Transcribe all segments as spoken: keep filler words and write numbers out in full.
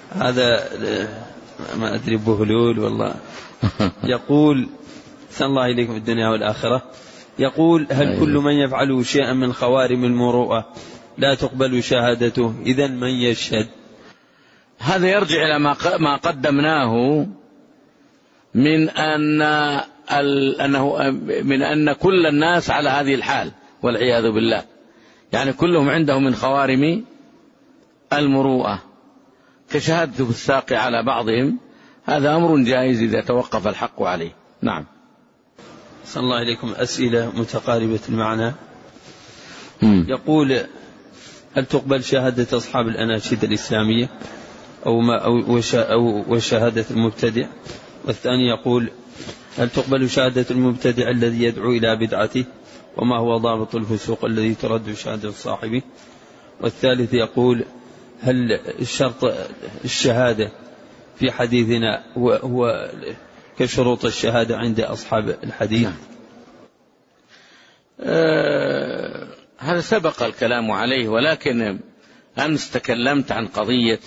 هذا ما أدري بهلول والله. يقول سأل الله إليكم في الدنيا والآخرة. يقول هل كل من يفعل شيئا من خوارم المروءة لا تقبل شهادته؟ إذن من يشهد؟ هذا يرجع إلى ما قدمناه من أن أنه من أن كل الناس على هذه الحال والعياذ بالله، يعني كلهم عندهم من خوارم المروءة كشهادة الساق على بعضهم. هذا أمر جائز إذا توقف الحق عليه. نعم. صلى الله عليكم. أسئلة متقاربة المعنى. يقول هل تقبل شهادة أصحاب الأناشيد الإسلامية أو, ما أو, أو وشهادة المبتدع؟ والثاني يقول هل تقبل شهادة المبتدع الذي يدعو إلى بدعته، وما هو ضابط الفسوق الذي ترد شهادة صاحبه؟ والثالث يقول هل الشرط الشهادة في حديثنا هو, هو كشروط الشهادة عند أصحاب الحديث؟ أه هذا سبق الكلام عليه، ولكن أمس تكلمت عن قضية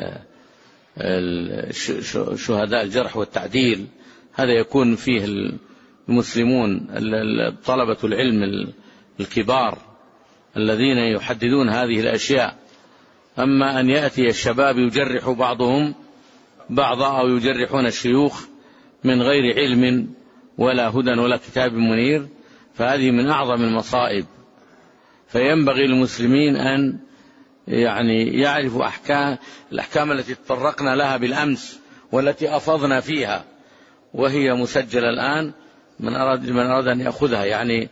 شهداء الجرح والتعديل. هذا يكون فيه المسلمون طلبة العلم الكبار الذين يحددون هذه الأشياء. أما أن يأتي الشباب يجرح بعضهم بعضا أو يجرحون الشيوخ من غير علم ولا هدى ولا كتاب منير، فهذه من أعظم المصائب. فينبغي للمسلمين أن يعني يعرفوا أحكام الأحكام التي تطرقنا لها بالأمس والتي أفضنا فيها، وهي مسجلة الآن من أراد من أراد أن يأخذها. يعني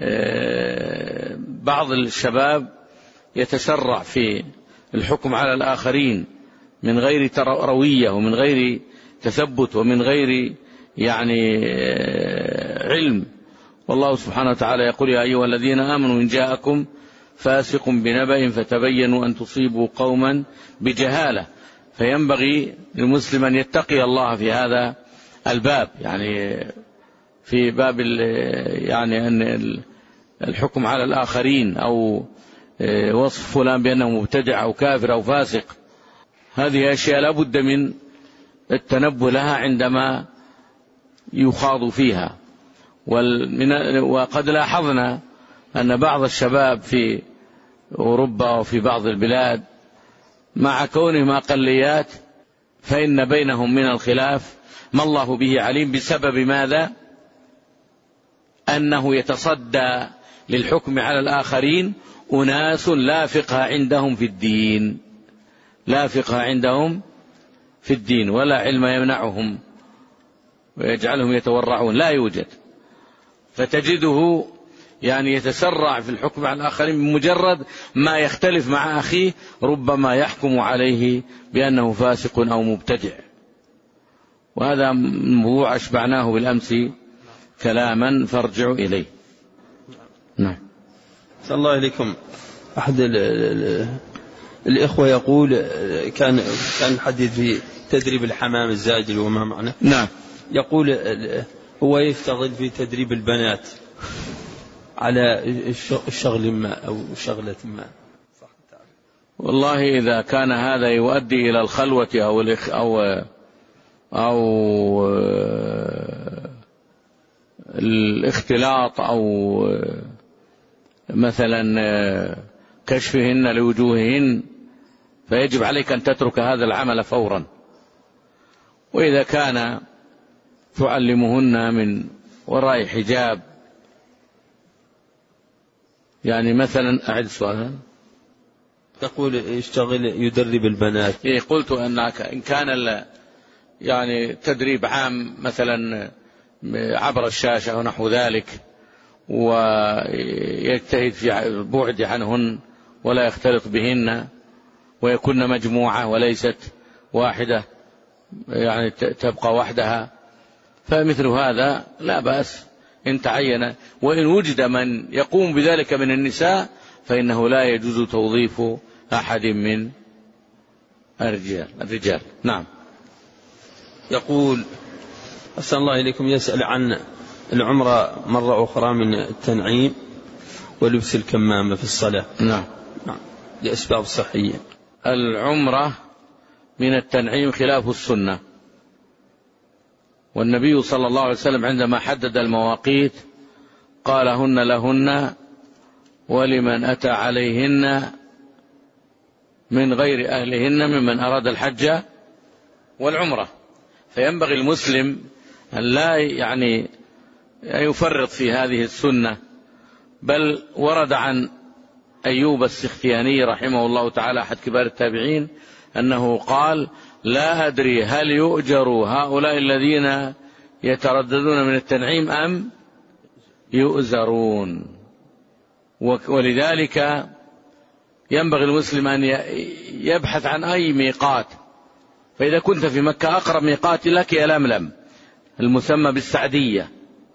بعض الشباب يتسرع في الحكم على الآخرين من غير روية ومن غير تثبت ومن غير يعني علم. والله سبحانه وتعالى يقول يا أيها الذين آمنوا إن جاءكم فاسق بنبأ فتبينوا أن تصيبوا قوما بجهالة. فينبغي للمسلم أن يتقي الله في هذا الباب، يعني في باب يعني أن الحكم على الآخرين أو وصف فلان بأنه مبتدع أو كافر أو فاسق. هذه أشياء لا بد من التنبه لها عندما يخاض فيها. وقد لاحظنا أن بعض الشباب في أوروبا وفي بعض البلاد مع كونهم أقليات فإن بينهم من الخلاف ما الله به عليم، بسبب ماذا؟ أنه يتصدى للحكم على الآخرين أناس لا فقه عندهم في الدين، لا فقه عندهم في الدين ولا علم يمنعهم ويجعلهم يتورعون، لا يوجد. فتجده يعني يتسرع في الحكم على الآخرين بمجرد ما يختلف مع أخيه ربما يحكم عليه بأنه فاسق أو مبتدع. وهذا موضوع أشبعناه بالأمس كلاما فارجعوا إليه. نعم. صلى الله عليكم. أحد الإخوة يقول كان كان الحديث في تدريب الحمام الزاجل وما معنى. نعم. يقول هو يفتضل في تدريب البنات على الشغل ما أو شغلة ما. والله إذا كان هذا يؤدي إلى الخلوة أو الإخ أو أو الاختلاط أو مثلا كشفهن لوجوههن، فيجب عليك أن تترك هذا العمل فورا. وإذا كان تعلمهن من وراء حجاب، يعني مثلا أعد سؤالا. تقول يشتغل يدرب البنات. إيه قلت أنك إن كان يعني تدريب عام مثلا عبر الشاشة ونحو ذلك، ويجتهد في البعد عنهن ولا يختلط بهن ويكون مجموعة وليست واحدة، يعني تبقى وحدها، فمثل هذا لا بأس إن تعين. وإن وجد من يقوم بذلك من النساء فإنه لا يجوز توظيف أحد من الرجال الرجال نعم. يقول أسأل الله إليكم، يسأل عن العمرة مرة أخرى من التنعيم ولبس الكمامة في الصلاة. نعم. نعم. لأسباب صحية. العمرة من التنعيم خلاف السنة. والنبي صلى الله عليه وسلم عندما حدد المواقيت قال هن لهن ولمن أتى عليهن من غير أهلهن ممن أراد الحج والعمرة. فينبغي المسلم أن لا يعني يفرط في هذه السنة، بل ورد عن أيوب السختياني رحمه الله تعالى أحد كبار التابعين أنه قال لا أدري هل يؤجر هؤلاء الذين يترددون من التنعيم أم يؤزرون. ولذلك ينبغي المسلم أن يبحث عن أي ميقات. فإذا كنت في مكة أقرب ميقات لك يلملم المسمى بالسعدية،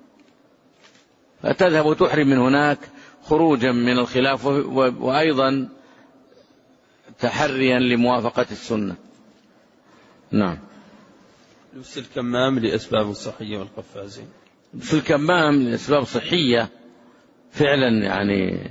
فتذهب وتحرم من هناك خروجا من الخلاف وأيضا تحريا لموافقة السنة. نعم. لبس الكمام لأسباب صحية والقفازين. لبس الكمام لأسباب صحية فعلا يعني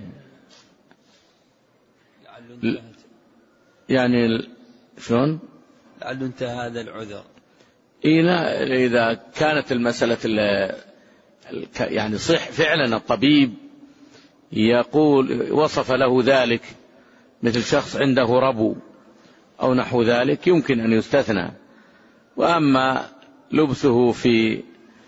يعني شلون؟ لعل انتهى هذا العذر. إذا كانت المسألة يعني صح فعلا الطبيب يقول وصف له ذلك، مثل شخص عنده ربو أو نحو ذلك، يمكن أن يستثنى. وأما لبسه في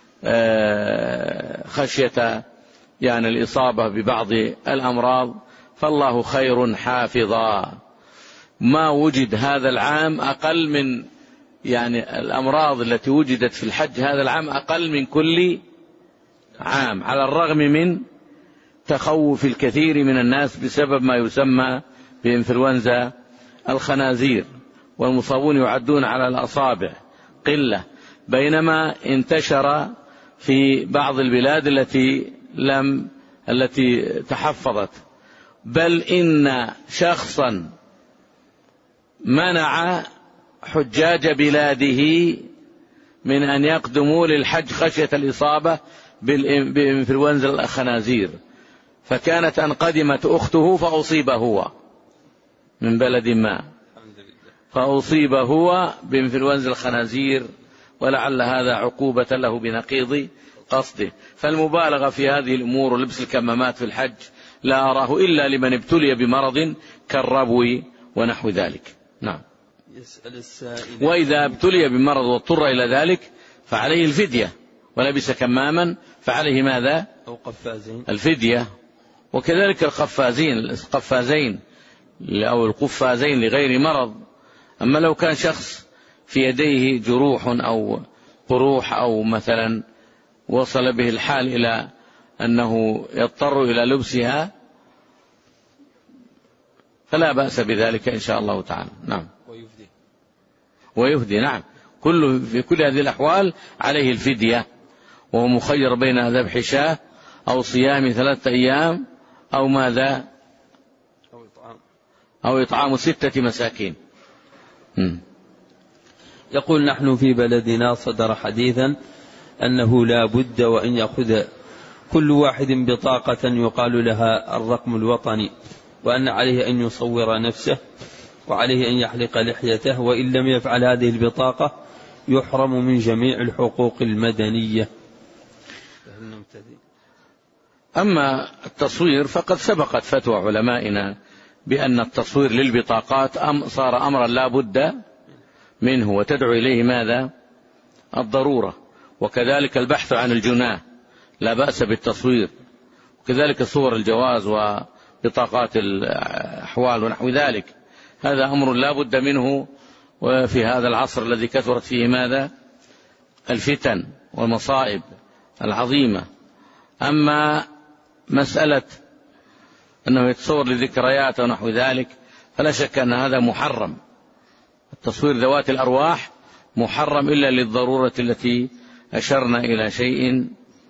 خشية يعني الإصابة ببعض الأمراض فالله خير حافظا. ما وجد هذا العام أقل من يعني الأمراض التي وجدت في الحج هذا العام أقل من كل عام، على الرغم من تخوف الكثير من الناس بسبب ما يسمى بإنفلونزا الخنازير، والمصابون يعدون على الأصابع قلة، بينما انتشر في بعض البلاد التي لم التي تحفظت. بل إن شخصا منع حجاج بلاده من أن يقدموا للحج خشية الإصابة بإنفلونزا الخنازير، فكانت أن قدمت أخته فأصيب هو من بلد ما، فأصيب هو بإنفلونزا الخنازير، ولعل هذا عقوبة له بنقيض قصده. فالمبالغة في هذه الأمور ولبس الكمامات في الحج لا أراه إلا لمن ابتلي بمرض كالربو ونحو ذلك. نعم. وإذا ابتلي بمرض واضطر إلى ذلك فعليه الفدية، ولبس كماما فعليه ماذا؟ أو قفازين الفدية. وكذلك القفازين القفازين أو القفازين لغير مرض. أما لو كان شخص في يديه جروح أو قروح أو مثلا وصل به الحال إلى أنه يضطر إلى لبسها فلا بأس بذلك إن شاء الله تعالى. نعم. ويفدي ويفدي نعم. كل في كل هذه الأحوال عليه الفدية، وهو مخير بين ذبح شاة أو صيام ثلاثة أيام أو ماذا أو إطعام أو إطعام ستة مساكين. م. يقول نحن في بلدنا صدر حديثا أنه لا بد وأن يأخذ كل واحد بطاقة يقال لها الرقم الوطني، وأن عليه أن يصور نفسه وعليه أن يحلق لحيته، وإن لم يفعل هذه البطاقة يحرم من جميع الحقوق المدنية. أما التصوير فقد سبقت فتوى علمائنا بأن التصوير للبطاقات صار أمرا لا بد منه، وتدعو إليه ماذا؟ الضرورة. وكذلك البحث عن الجناه لا بأس بالتصوير، وكذلك صور الجواز وبطاقات الأحوال ونحو ذلك، هذا أمر لا بد منه. وفي هذا العصر الذي كثرت فيه ماذا؟ الفتن والمصائب العظيمة. أما مسألة أنه يتصور لذكريات ونحو ذلك فلا شك أن هذا محرم. التصوير ذوات الأرواح محرم إلا للضرورة التي أشرنا إلى شيء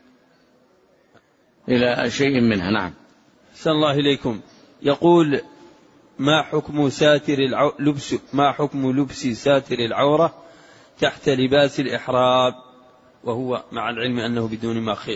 إلى شيء منها. نعم. أحسن الله إليكم. يقول ما حكم ساتر العو... لبس ما حكم لبس ساتر العورة تحت لباس الإحرام وهو مع العلم أنه بدون مخيط؟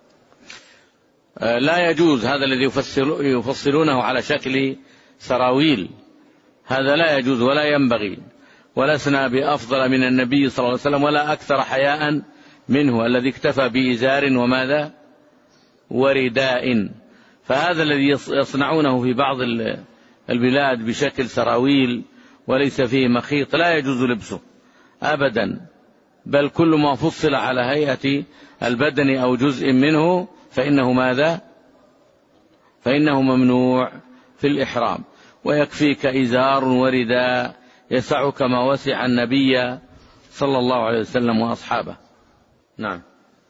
لا يجوز هذا الذي يفصل يفصلونه على شكل سراويل، هذا لا يجوز ولا ينبغي. ولسنا بأفضل من النبي صلى الله عليه وسلم ولا أكثر حياء منه الذي اكتفى بإزار وماذا ورداء. فهذا الذي يصنعونه في بعض البلاد بشكل سراويل وليس فيه مخيط لا يجوز لبسه أبدا، بل كل ما فصل على هيئة البدن أو جزء منه فإنه ماذا فإنه ممنوع في الإحرام. ويكفيك إزار ورداء يسعك ما وسع النبي صلى الله عليه وسلم وأصحابه. نعم.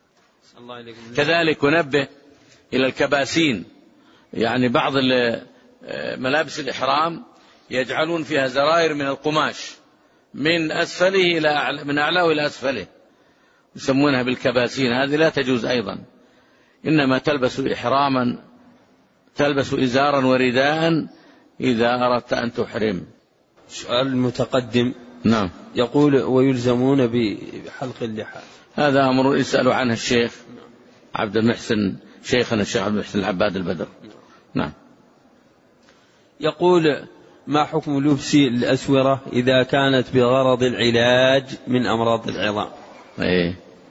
كذلك ننبه إلى الكباسين، يعني بعض ملابس الإحرام يجعلون فيها زرائر من القماش من أسفله إلى أعلى من أعلاه إلى أسفله يسمونها بالكباسين، هذه لا تجوز أيضا، إنما تلبس إحراما تلبس إزارا ورداء إذا أردت أن تحرم. سؤال المتقدم نعم يقول ويلزمون بحلق اللحى، هذا أمر يسأل عنه الشيخ عبد المحسن شيخنا الشيخ عبد المحسن العباد البدر. نعم. يقول ما حكم لبس الأسورة إذا كانت بغرض العلاج من أمراض العظام؟ إيه.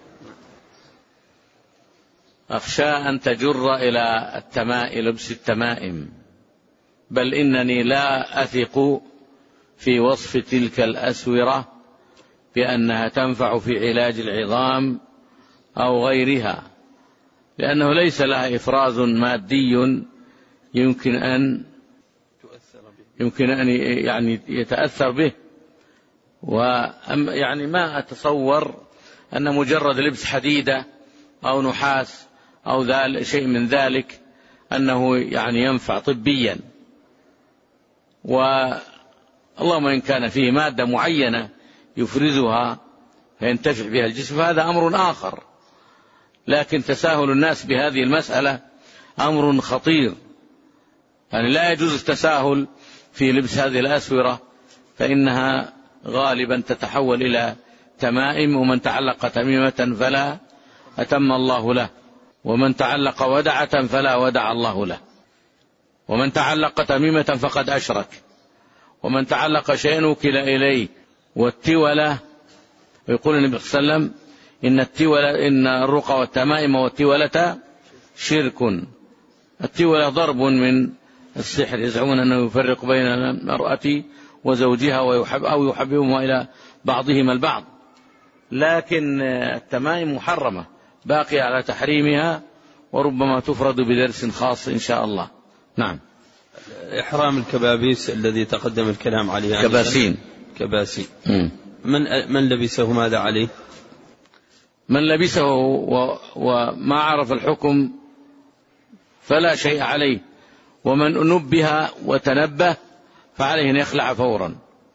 أخشى أن تجر إلى التمائم لبس التمائم، بل إنني لا أثق في وصف تلك الأسورة بأنها تنفع في علاج العظام أو غيرها، لأنه ليس لها إفراز مادي يمكن أن يمكن أن يعني يتأثر به، ويعني ما أتصور أن مجرد لبس حديدة أو نحاس أو ذلك شيء من ذلك أنه يعني ينفع طبيا. واللهم إن كان فيه مادة معينة يفرزها فينتفع بها الجسم فهذا أمر آخر، لكن تساهل الناس بهذه المسألة أمر خطير، يعني لا يجوز التساهل في لبس هذه الأسورة فإنها غالبا تتحول إلى تمائم، ومن تعلق تميمة فلا أتم الله له، ومن تعلق ودعة فلا ودع الله له، ومن تعلق تميمة فقد أشرك، ومن تعلق شيئا وكل إليه. والتولة يقول النبي صلى الله عليه وسلم إن التولة إن الرقى والتمائم والتولة شرك. التولة ضرب من السحر، يزعمون أنه يفرق بين المرأة وزوجها ويحب أو يحببهما إلى بعضهما البعض، لكن التمائم محرمة باقي على تحريمها، وربما تفرد بدرس خاص إن شاء الله. نعم. إحرام الكبابيس الذي تقدم الكلام عليه، كباسين كباسين من من لبسه ماذا عليه؟ من لبسه وما عرف الحكم فلا شيء عليه، ومن نبه وتنبه فعليه أن يخلع فورا.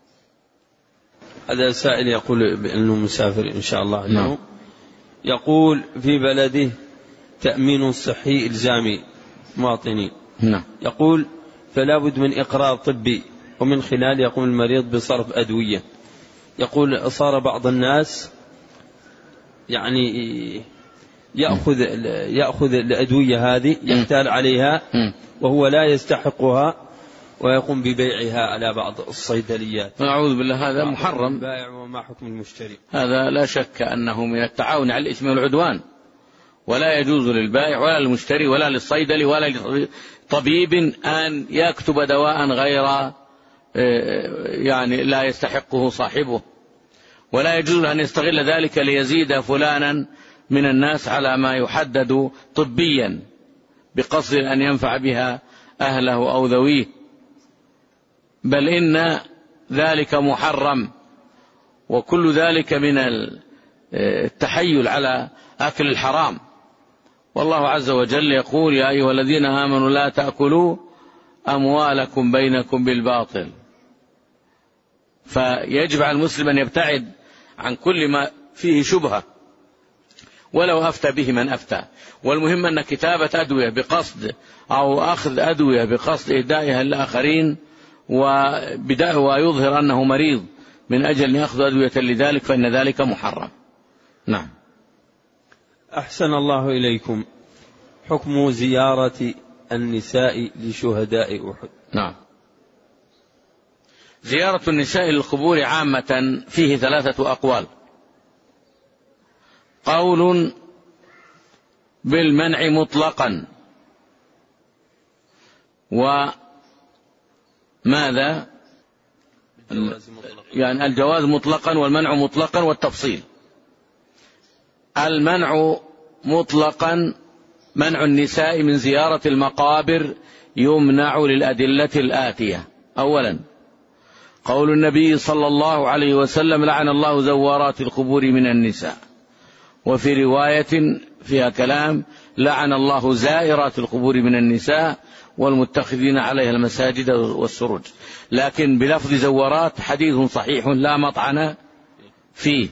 هذا سائل يقول بأنه مسافر إن شاء الله. نعم. يقول في بلده تأمين صحي إلزامي مواطنين. نعم. يقول فلا بد من إقرار طبي ومن خلال يقوم المريض بصرف أدوية. يقول صار بعض الناس يعني يأخذ يأخذ الأدوية هذه يحتال عليها وهو لا يستحقها ويقوم ببيعها على بعض الصيدليات. أعوذ بالله، هذا محرم. البائع وما حكم المشتري؟ هذا لا شك أنه من التعاون على الإثم والعدوان، ولا يجوز للبائع ولا للمشتري ولا للصيدلي ولا لطبيب أن يكتب دواء غير يعني لا يستحقه صاحبه، ولا يجوز أن يستغل ذلك ليزيد فلانا من الناس على ما يحدد طبيا بقصد أن ينفع بها أهله أو ذويه، بل إن ذلك محرم، وكل ذلك من التحيل على أكل الحرام. والله عز وجل يقول يا أيها الذين آمنوا لا تأكلوا أموالكم بينكم بالباطل. فيجب على المسلم أن يبتعد عن كل ما فيه شبهة ولو أفتى به من أفتى. والمهم أن كتابة أدوية بقصد أو أخذ أدوية بقصد إهدائها للآخرين ويظهر أنه مريض من أجل أن يأخذ أدوية لذلك فإن ذلك محرم. نعم. أحسن الله إليكم. حكم زيارة النساء لشهداء أحد؟ نعم. زيارة النساء للقبور عامة فيه ثلاثة أقوال. قول بالمنع مطلقا، وماذا يعني الجواز مطلقا والمنع مطلقا والتفصيل. المنع مطلقا منع النساء من زيارة المقابر يمنع للأدلة الآتية. أولا قول النبي صلى الله عليه وسلم لعن الله زوارات القبور من النساء، وفي رواية فيها كلام لعن الله زائرات القبور من النساء والمتخذين عليها المساجد والسروج، لكن بلفظ زوارات حديث صحيح لا مطعن فيه،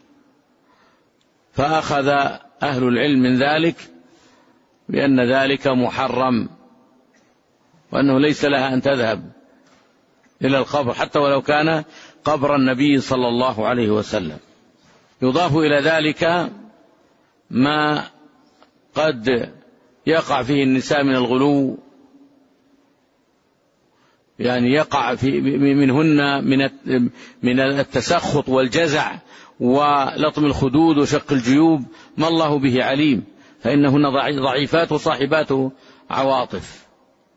فأخذ أهل العلم من ذلك بأن ذلك محرم، وأنه ليس لها أن تذهب إلى القبر حتى ولو كان قبر النبي صلى الله عليه وسلم. يضاف إلى ذلك ما قد يقع فيه النساء من الغلو، يعني يقع في منهن من من التسخط والجزع ولطم الخدود وشق الجيوب ما الله به عليم، فإنهن ضعيفات وصاحبات عواطف،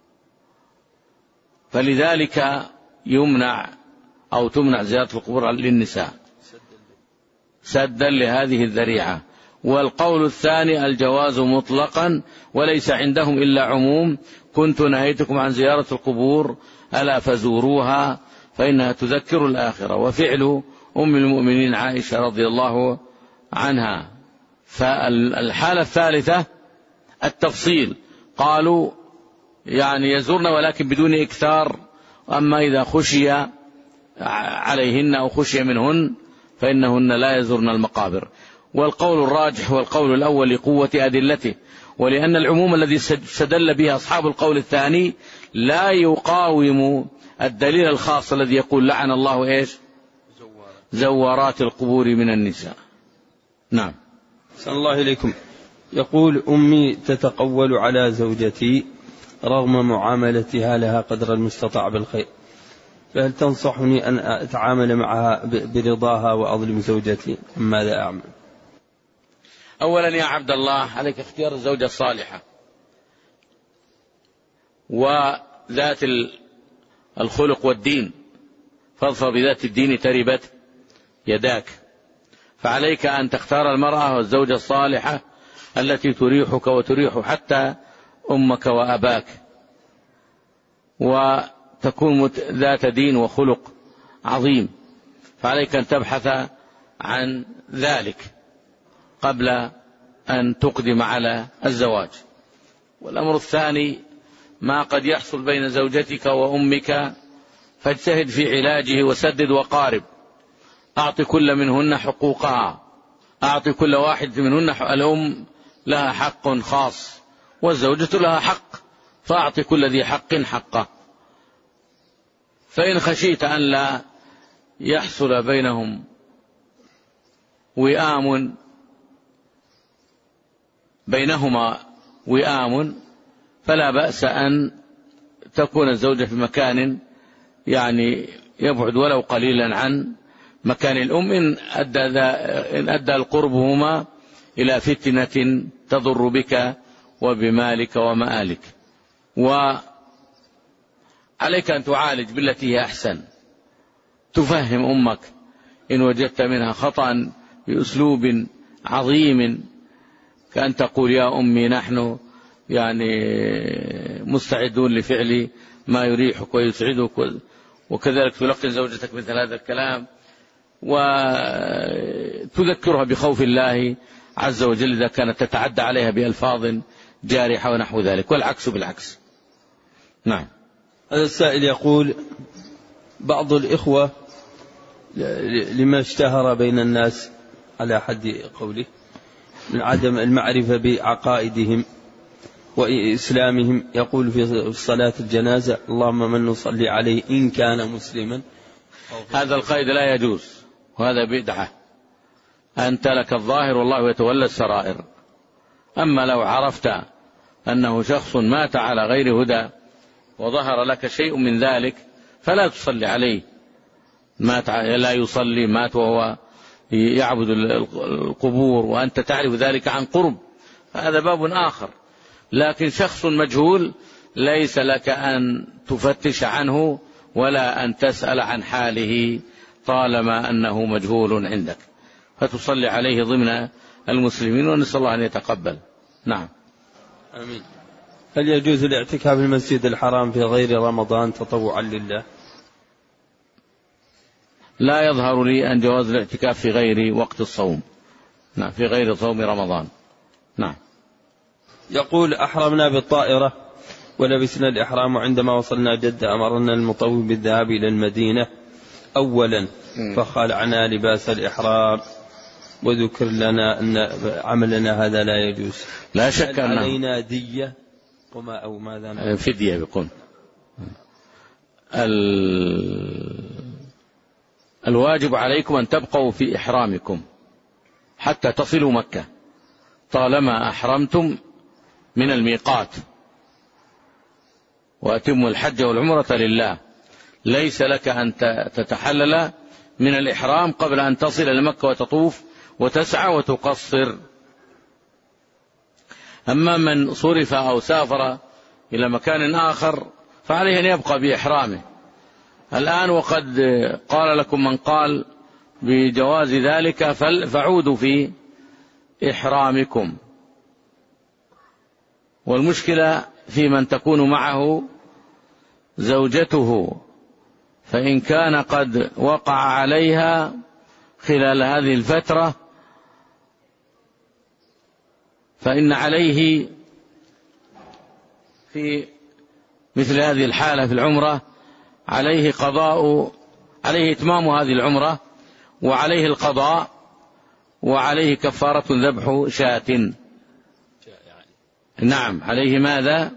فلذلك يمنع أو تمنع زيارة القبور للنساء سدا لهذه الذريعة. والقول الثاني الجواز مطلقا وليس عندهم إلا عموم، كنت نهيتكم عن زيارة القبور ألا فزوروها فإنها تذكر الآخرة، وفعل أم المؤمنين عائشة رضي الله عنها. فالحالة الثالثة التفصيل، قالوا يعني يزورن ولكن بدون إكثار، أما إذا خشي عليهن أو خشي منهن فإنهن لا يزورن المقابر. والقول الراجح والقول الأول لقوة أدلته، ولأن العموم الذي استدل به أصحاب القول الثاني لا يقاوم الدليل الخاص الذي يقول لعن الله إيش زوارات القبور من النساء. نعم. صلى الله إليكم. يقول أمي تتقول على زوجتي رغم معاملتها لها قدر المستطاع بالخير، فهل تنصحني أن أتعامل معها برضاها وأظلم زوجتي؟ ماذا أعمل؟ أولا يا عبد الله عليك اختيار الزوجة الصالحة وذات الخلق والدين، فاظفر بذات الدين تربت يداك، فعليك أن تختار المرأة والزوجة الصالحة التي تريحك وتريح حتى أمك وأباك، وتكون ذات دين وخلق عظيم، فعليك أن تبحث عن ذلك قبل أن تقدم على الزواج. والأمر الثاني ما قد يحصل بين زوجتك وأمك فاجتهد في علاجه وسدد وقارب، أعطي كل منهن حقوقها، أعطي كل واحد منهن. الأم لها حق خاص والزوجة لها حق، فأعطي كل ذي حق حقه. فإن خشيت أن لا يحصل بينهم وئام بينهما وئام فلا بأس أن تكون الزوجة في مكان يعني يبعد ولو قليلا عن مكان الأم، إن أدى, إن أدى القربهما إلى فتنة تضر بك وبمالك ومآلك. وعليك أن تعالج بالتي هي أحسن، تفهم أمك إن وجدت منها خطأ بأسلوب عظيم، كأن تقول يا أمي نحن يعني مستعدون لفعل ما يريحك ويسعدك، وكذلك تلقن زوجتك مثل هذا الكلام وتذكرها بخوف الله عز وجل إذا كانت تتعدى عليها بألفاظ جارحة ونحو ذلك، والعكس بالعكس. نعم. هذا السائل يقول بعض الإخوة لما اشتهر بين الناس على حد قوله من عدم المعرفة بعقائدهم وإسلامهم، يقول في صلاة الجنازة اللهم من نصلي عليه إن كان مسلما. هذا القيد لا يجوز، وهذا بدعة. أنت لك الظاهر والله يتولى السرائر. أما لو عرفت أنه شخص مات على غير هدى وظهر لك شيء من ذلك فلا تصلي عليه، مات لا يصلي، مات وهو يعبد القبور وأنت تعرف ذلك عن قرب، هذا باب آخر. لكن شخص مجهول ليس لك أن تفتش عنه ولا أن تسأل عن حاله طالما أنه مجهول عندك، فتصلي عليه ضمن المسلمين ونسأل الله أن يتقبل. نعم. آمين. هل يجوز الاعتكاف في المسجد الحرام في غير رمضان تطوعا لله؟ لا يظهر لي أن جواز الاعتكاف في غير وقت الصوم، نعم، في غير صوم رمضان. نعم. يقول أحرمنا بالطائرة ولبسنا الإحرام، وعندما وصلنا جدة أمرنا المطوف بالذهاب إلى المدينة أولا فخلعنا لباس الإحرام وذكر لنا أن عملنا هذا لا يجوز. لا شك أنه علينا دية وما أو ماذا فدية بيكون. الواجب عليكم أن تبقوا في إحرامكم حتى تصلوا مكة طالما أحرمتم من الميقات، وأتموا الحج والعمرة لله. ليس لك أن تتحلل من الإحرام قبل أن تصل إلى مكة وتطوف وتسعى وتقصر. أما من صرف أو سافر إلى مكان آخر فعليه أن يبقى بإحرامه الآن. وقد قال لكم من قال بجواز ذلك فعودوا في إحرامكم. والمشكلة في من تكون معه زوجته، فإن كان قد وقع عليها خلال هذه الفترة فإن عليه في مثل هذه الحالة في العمرة عليه قضاء، عليه إتمام هذه العمرة، وعليه القضاء، وعليه كفارة ذبح شاة. نعم، عليه ماذا؟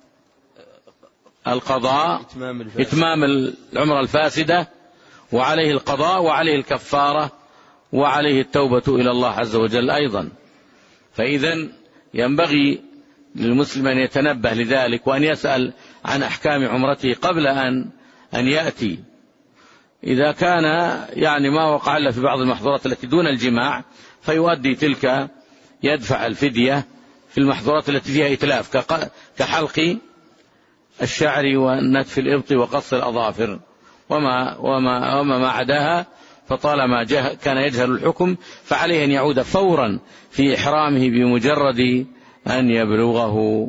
القضاء، إتمام العمرة الفاسدة، وعليه القضاء، وعليه الكفارة، وعليه التوبة إلى الله عز وجل أيضا. فإذن ينبغي للمسلم أن يتنبه لذلك وأن يسأل عن أحكام عمرته قبل أن أن يأتي. إذا كان يعني ما وقع إلا في بعض المحظورات التي دون الجماع فيؤدي تلك، يدفع الفدية في المحظورات التي فيها إتلاف كحلق الشعر ونتف الإبط وقص الأظافر وما, وما, وما ما عداها. فطالما كان يجهل الحكم فعليه أن يعود فورا في إحرامه بمجرد أن يبلغه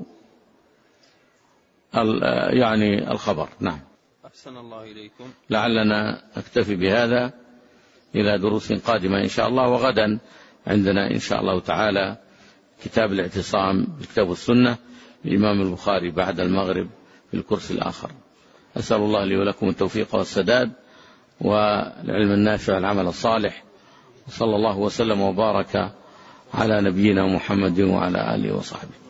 يعني الخبر. نعم. أحسن الله إليكم. لعلنا نكتفي بهذا إلى دروس قادمة إن شاء الله. وغدا عندنا إن شاء الله تعالى كتاب الاعتصام بالكتاب والسنة للإمام البخاري بعد المغرب في الكرسي الآخر. أسأل الله لي ولكم التوفيق والسداد والعلم النافع والعمل الصالح، وصلى الله وسلم وبارك على نبينا محمد وعلى آله وصحبه.